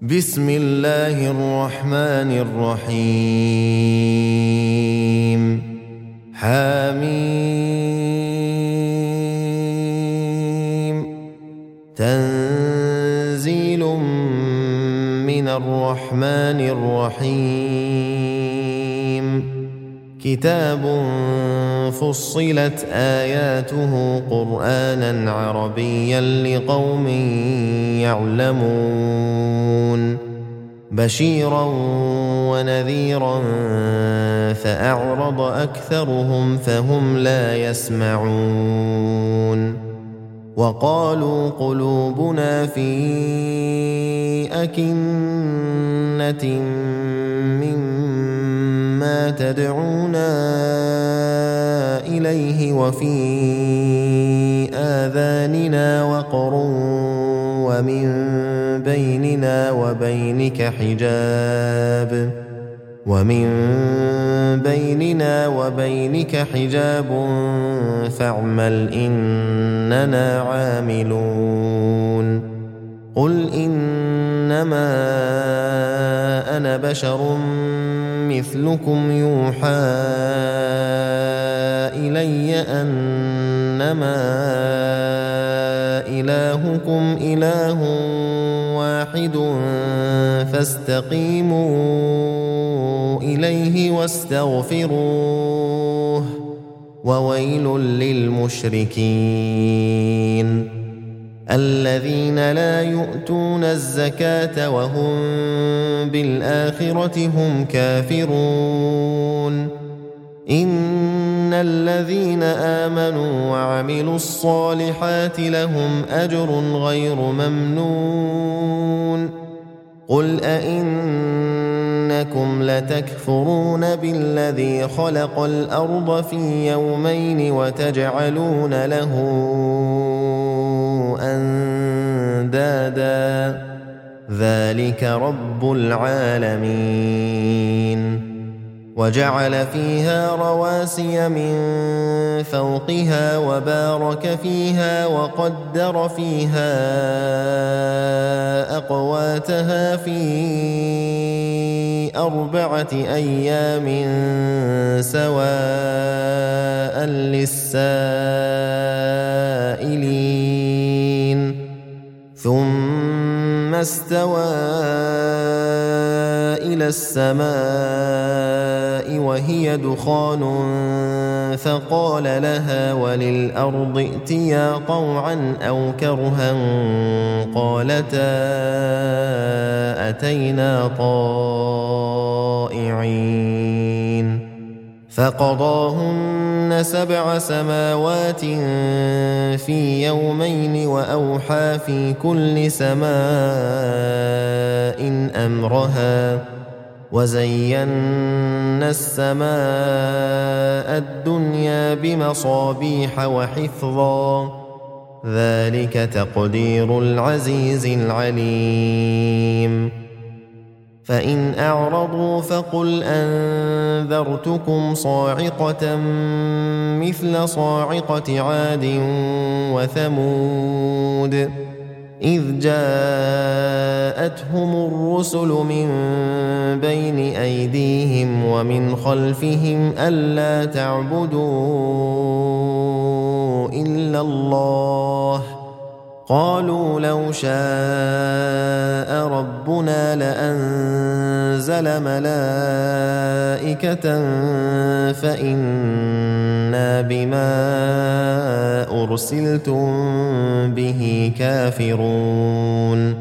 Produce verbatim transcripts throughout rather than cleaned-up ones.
بسم الله الرحمن الرحيم حميم تنزيل من الرحمن الرحيم كتاب فصلت آياته قرآنا عربيا لقوم يعلمون بشيرا ونذيرا فأعرض أكثرهم فهم لا يسمعون وقالوا قلوبنا في أكنة مما تدعونا إليه وفي آذاننا وقر ومن بيننا وبينك حجاب ومن بيننا وبينك حجاب فاعمل إننا عاملون قل إنما أنا بشر مثلكم يوحى إلي أنما إلهكم إله واحد فاستقيموا إليه واستغفروه وويل للمشركين الذين لا يؤتون الزكاة وهم بالآخرة هم كافرون إن الذين آمنوا وعملوا الصالحات لهم أجر غير ممنون قل أئنكم لتكفرون بالذي خلق الأرض في يومين وتجعلون له أندادا ذلك رب العالمين وجعل فيها رواسي من فوقها وبارك فيها وقدر فيها أقواتها في أربعة أيام سواء للسائلين ثم استوى إلى السماء وهي دخان فقال لها وللأرض ائتيا طوعا أو كرها قالتا أتينا طائعين فقضاهن سبع سماوات في يومين وأوحى في كل سماء أمرها وزينا السماء الدنيا بمصابيح وحفظا ذلك تقدير العزيز العليم فإن أعرضوا فقل أنذرتكم صاعقة مثل صاعقة عاد وثمود إذ جاءتهم الرسل من بين أيديهم ومن خلفهم ألا تعبدوا إلا الله قالوا لو شاء ربنا لأنزل ملائكة فإنا بما أرسلتم به كافرون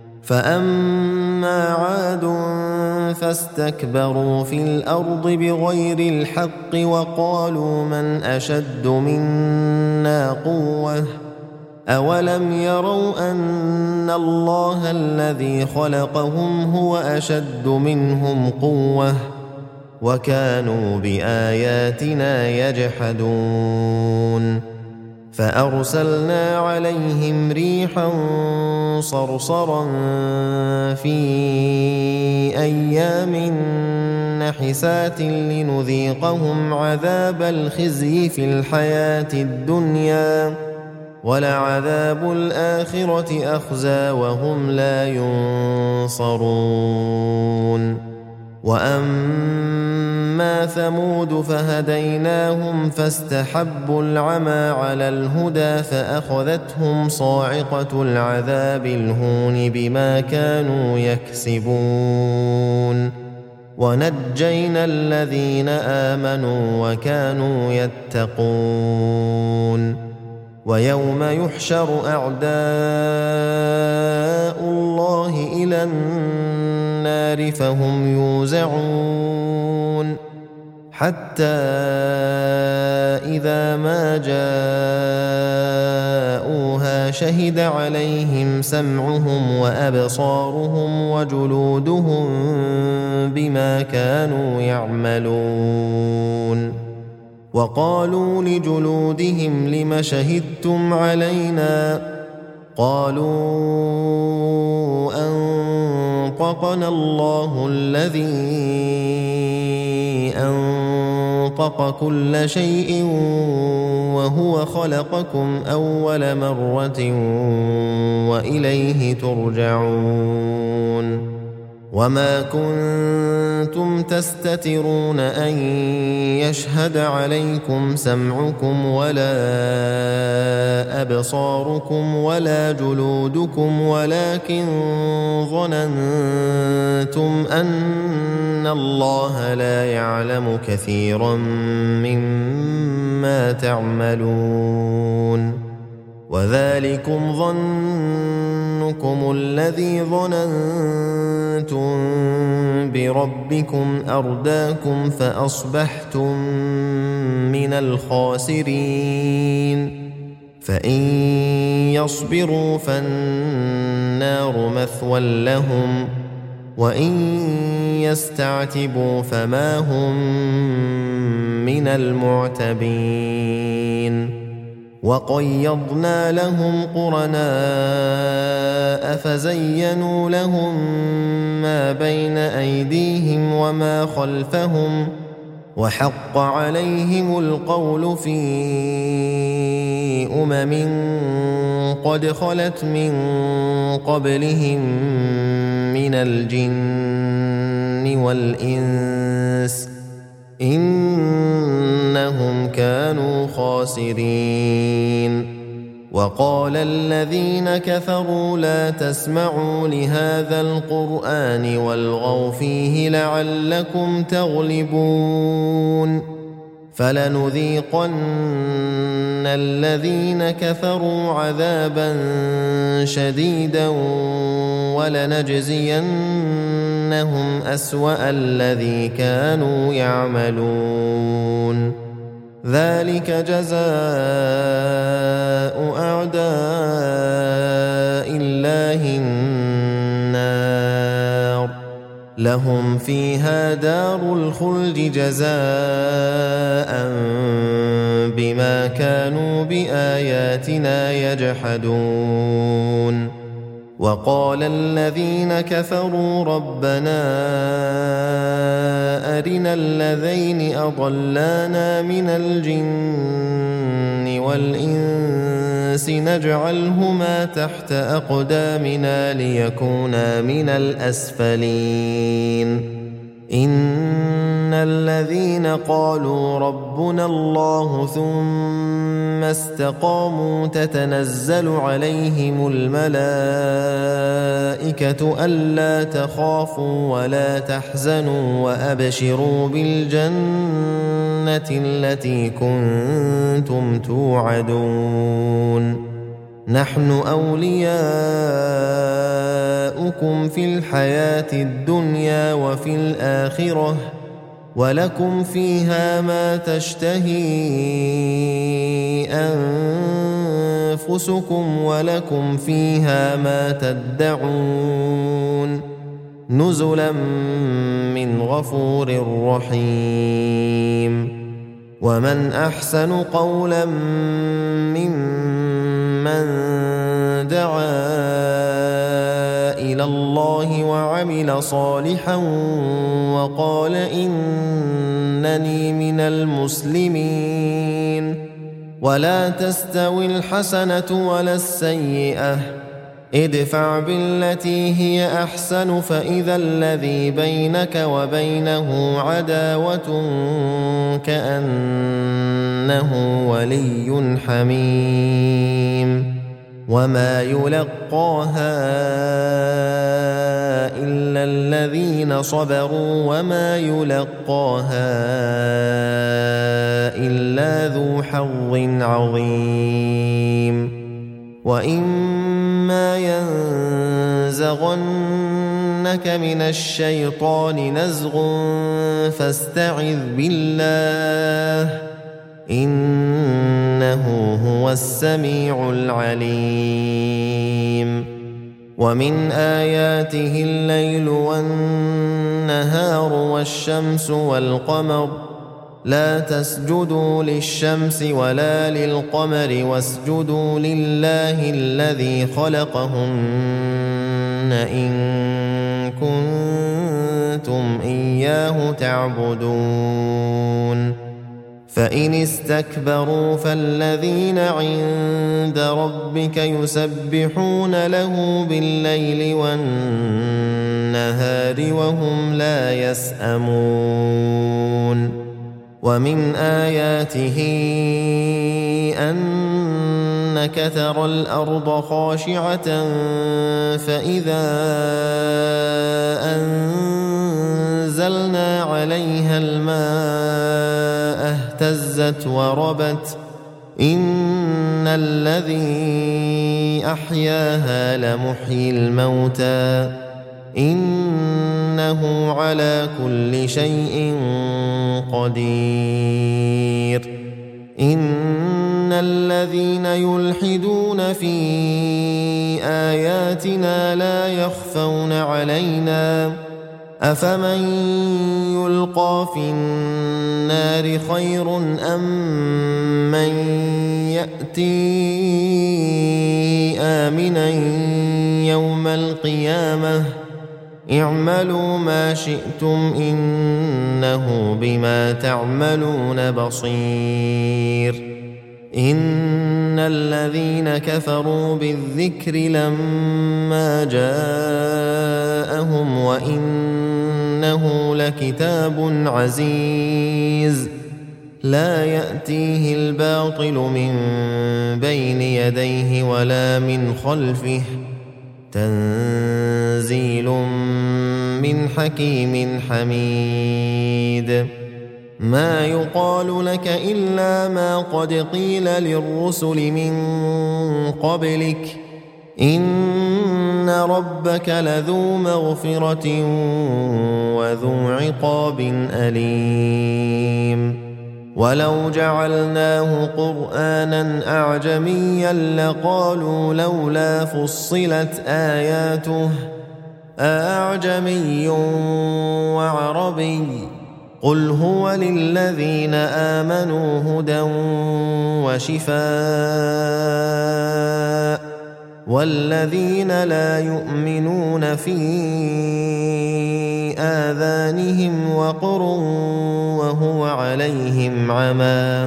فأما عاد فاستكبروا في الأرض بغير الحق وقالوا من أشد منا قوة أولم يروا أن الله الذي خلقهم هو أشد منهم قوة وكانوا بآياتنا يجحدون فأرسلنا عليهم ريحا صرصرا في أيام نحسات لنذيقهم عذاب الخزي في الحياة الدنيا ولعذاب الآخرة أخزى وهم لا ينصرون وأما ثمود فهديناهم فاستحبوا العمى على الهدى فأخذتهم صاعقة العذاب الهون بما كانوا يكسبون ونجينا الذين آمنوا وكانوا يتقون ويوم يحشر أعداء الله إلى النار فهم يوزعون حتى إذا ما جاءوها شهد عليهم سمعهم وأبصارهم وجلودهم بما كانوا يعملون وقالوا لجلودهم لم شهدتم علينا قالوا أنطقنا الله الذي أنطق كل شيء وهو خلقكم أول مرة وإليه ترجعون وما كنتم تستترون أن يشهد عليكم سمعكم ولا أبصاركم ولا جلودكم ولكن ظننتم أن الله لا يعلم كثيرا مما تعملون وذلكم ظنكم الذي ظننتم بربكم أرداكم فأصبحتم من الخاسرين فإن يصبروا فالنار مثوى لهم وإن يستعتبوا فما هم من المعتبين وقيضنا لهم قرناء فزينوا لهم ما بين أيديهم وما خلفهم وحق عليهم القول في أمم قد خلت من قبلهم من الجن والإنس إنهم كانوا خاسرين وقال الذين كفروا لا تسمعوا لهذا القرآن والغوا فيه لعلكم تغلبون فلنذيقن الذين كفروا عذابا شديدا ولنجزينهم أسوأ الذي كانوا يعملون ذلك جزاء أعداء الله النار لهم فيها دار الخلد جزاء بما كانوا بآياتنا يجحدون وقال الذين كفروا ربنا أرنا الذين أضلانا من الجن والإنس نجعلهما تحت أقدامنا ليكونا من الأسفلين إن الذين قالوا ربنا الله ثم استقاموا تتنزل عليهم الملائكة ألا تخافوا ولا تحزنوا وأبشروا بالجنة التي كنتم توعدون نحن أولياؤكم في الحياة الدنيا وفي الآخرة ولكم فيها ما تشتهي أنفسكم ولكم فيها ما تدعون نزلا من غفور رحيم ومن أحسن قولا ممن دعا إلى الله وعمل صالحا وقال إنني من المسلمين ولا تستوي الحسنة ولا السيئة ادفع بالتي هي أحسن فإذا الذي بينك وبينه عداوة كأنه ولي حميم وما يلقاها إلا الذين صبروا وما يلقاها إلا ذو حظ عظيم وإما ينزغنك من الشيطان نزغ فاستعذ بالله إنه هو السميع العليم ومن آياته الليل والنهار والشمس والقمر لا تسجدوا للشمس ولا للقمر واسجدوا لله الذي خلقهن إن كنتم إياه تعبدون فإن استكبروا فالذين عند ربك يسبحون له بالليل والنهار وهم لا يسأمون ومن آياته أنك ترى الأرض خاشعة فإذا أنزلنا عليها الماء اهتزت وربت إن الذي أحياها لمحيي الموتى إنه على كل شيء قدير إن الذين يلحدون في آياتنا لا يخفون علينا أفمن يلقى في النار خير أم من يأتي آمنا يوم القيامة اعملوا ما شئتم إنه بما تعملون بصير إن الذين كفروا بالذكر لما جاءهم وإنه لكتاب عزيز لا يأتيه الباطل من بين يديه ولا من خلفه تنزيل من حكيم حميد ما يقال لك إلا ما قد قيل للرسل من قبلك إن ربك لذو مغفرة وذو عقاب أليم ولو جعلناه قرآنا أعجميا لقالوا لولا فصلت آياته أعجمي وعربي قل هو للذين آمنوا هدى وشفاء والذين لا يؤمنون في آذانهم وقر وهو عليهم عمى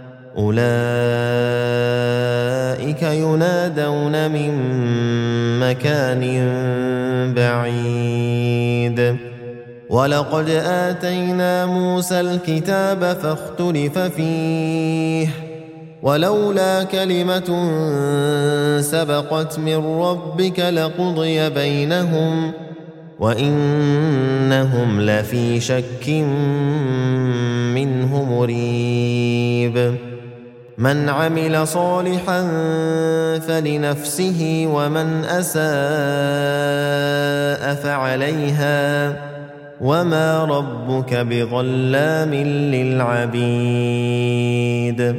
أولئك ينادون من مكان بعيد ولقد آتينا موسى الكتاب فاختلف فيه ولولا كلمة سبقت من ربك لقضي بينهم وإنهم لفي شك منه مريب من عمل صالحا فلنفسه ومن أساء فعليها وما ربك بظلام للعبيد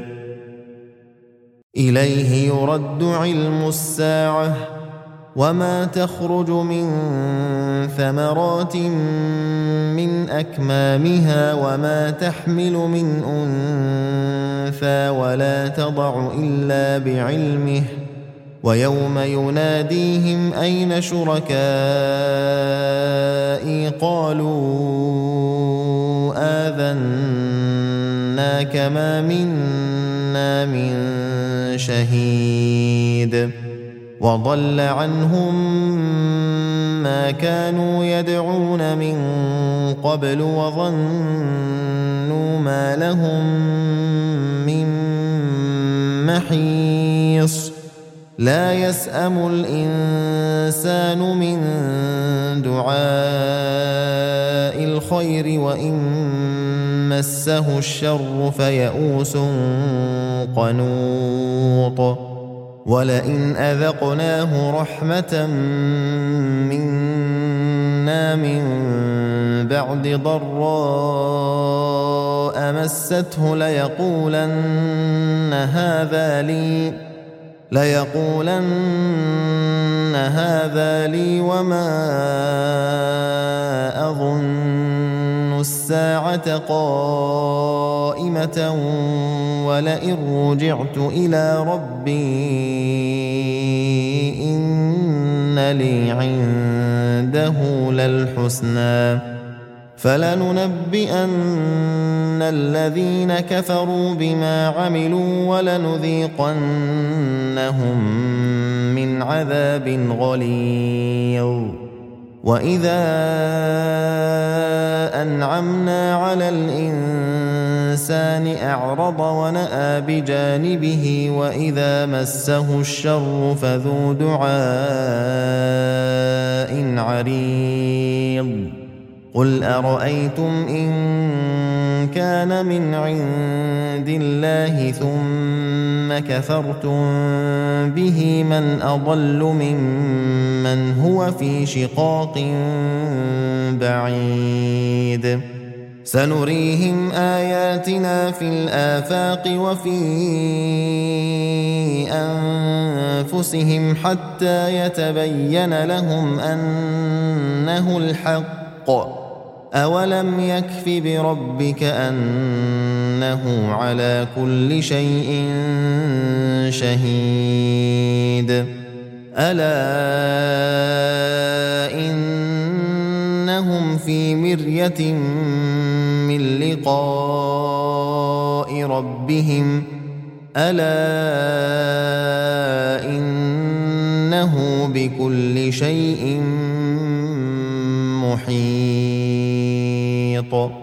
إليه يرد علم الساعة وما تخرج من ثمرات من أكمامها وما تحمل من أنثى ولا تضع إلا بعلمه ويوم يناديهم أين شركائي قالوا آذناك ما منا من شهيد وضل عنهم ما كانوا يدعون من قبل وظنوا ما لهم من محيص لا يسأم الإنسان من دعاء الخير وإن مسه الشر فيئوس قنوط ولئن أذقناه رحمة منا من بعد ضراء مسته ليقولن هذا لي ليقولن هذا لي وما أظن الساعة قائمة ولئن رجعت إلى ربي إن لي عنده للحسنى فلننبئن الذين كفروا بما عملوا ولنذيقنهم من عذاب غليظ وإذا أنعمنا على الإنسان أعرض ونأى بجانبه وإذا مسه الشر فذو دعاء عريض قل أرأيتم إن كان من عند الله ثم كفرتم به من أضل ممن هو في شقاق بعيد سنريهم آياتنا في الآفاق وفي أنفسهم حتى يتبين لهم أنه الحق أولم يكف بربك أنه على كل شيء شهيد ألا إنهم في مرية من لقاء ربهم ألا إنه بكل شيء محيط